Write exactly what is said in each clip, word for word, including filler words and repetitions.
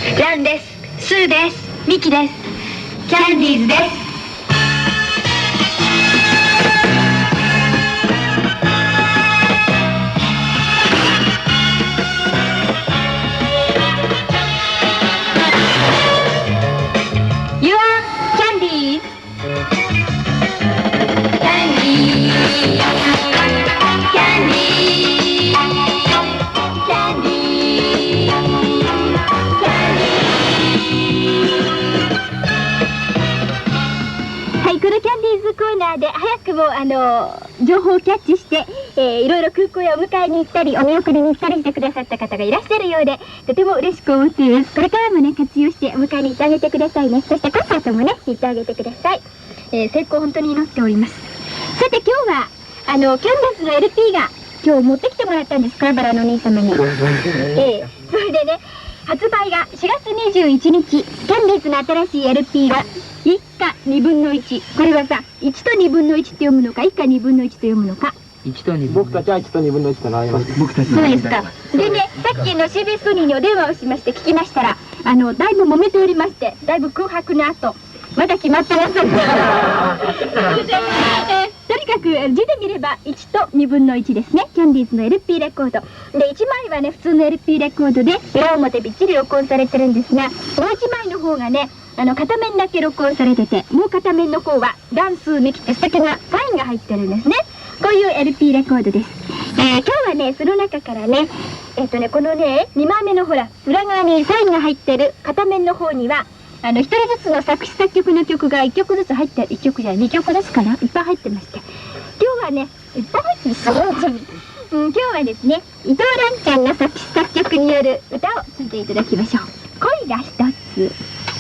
ランです。スーです。ミキです。キャンディーズです。 で早くもあの情報をキャッチして、えー、いろいろ空港へお迎えに行ったりお見送りに行ったりしてくださった方がいらっしゃるようで、とても嬉しく思っています。これからもね活用してお迎えに行ってあげてくださいね。そしてコンサートもね行ってあげてください。えー、成功本当に祈っております。さて今日はあのキャンダスの エルピー が今日持ってきてもらったんです。カーバラのお兄様に、えー、それでね発売がしがつにじゅういちにち、キャンディーズの新しい エルピー が一家にぶんのいち。これはさ、いちとにぶんのいちって読むのか、一家にぶんのいちと読むのか。 いちとに僕たちはいちとにぶんのいちと習います。僕たちそうですか。でね、さっきの シービーエス ソニーにお電話をしまして聞きましたら、あのだいぶ揉めておりまして、だいぶ空白の後まだ決まってません。えーとにかく字で見ればいちとにぶんのいちですね。キャンディーズの エルピー レコードで、いちまいはね普通の エルピー レコードで裏表びっちり録音されてるんですが、もういちまいの方がねあの片面だけ録音されてて、もう片面の方はダンスミキって素敵なサインが入ってるんですね。こういう エルピー レコードです。えー、今日はねその中からねえっとねこのねにまいめのほら裏側にサインが入ってる片面の方にはあのひとりずつの作詞作曲の曲がいっきょくずつ入っていっきょくじゃないにきょくずつかな、いっぱい入ってまして、今日はねいっぱい入ってるすごい本当に、うん、今日はですね伊藤蘭ちゃんの作詞作曲による歌を聴いていただきましょう。恋が一つ。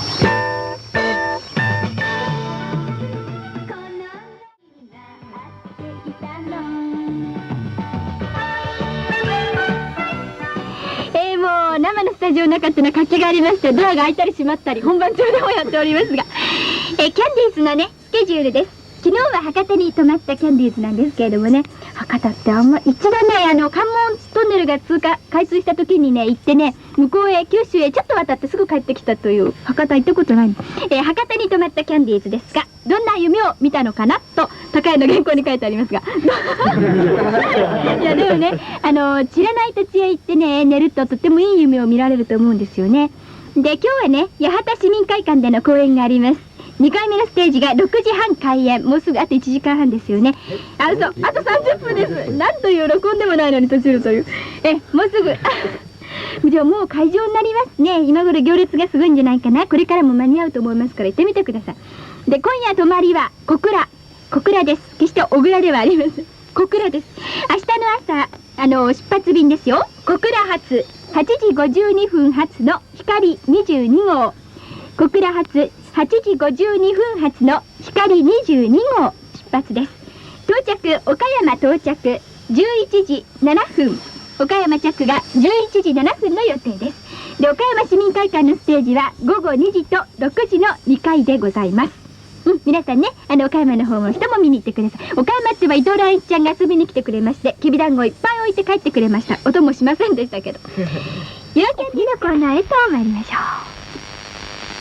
生のスタジオの中っていうのは活気がありまして、ドアが開いたり閉まったり本番中でもやっておりますが、えキャンディーズのねスケジュールです。昨日は博多に泊まったキャンディーズなんですけれどもね、博多ってあんま一度ねあの関門トンネルが通過開通した時にね行ってね、向こうへ九州へちょっと渡ってすぐ帰ってきたという、博多行ったことないの、えー、博多に泊まったキャンディーズですが、どんな夢を見たのかなと高谷の原稿に書いてありますがいやでもねあの知らない土地へ行ってね寝るととってもいい夢を見られると思うんですよね。で今日はね八幡市民会館での公演があります。にかいめのステージがろくじはん開演、もうすぐあといちじかんはんですよね。あ、嘘、あとさんじゅっぷんです。なんという録音でもないのに閉じるという。え、もうすぐ。じゃあもう会場になりますね。今頃行列がすごいんじゃないかな。これからも間に合うと思いますから行ってみてください。で、今夜泊まりは小倉。小倉です。決して小倉ではありません。小倉です。明日の朝、あの、出発便ですよ。小倉発、はちじごじゅうにふん発の光にじゅうにごう。小倉発、はちじごじゅうにふん発の光にじゅうにごう出発です。到着岡山到着じゅういちじななふん、岡山着がじゅういちじななふんの予定です。で岡山市民会館のステージはごごにじとろくじのにかいでございます。うん、皆さんねあの岡山の方も人も見に行ってください。岡山っては伊藤蘭一ちゃんが遊びに来てくれまして、きびだんごいっぱい置いて帰ってくれました。音もしませんでしたけどゆらキャンディのコーナーへと参りましょう。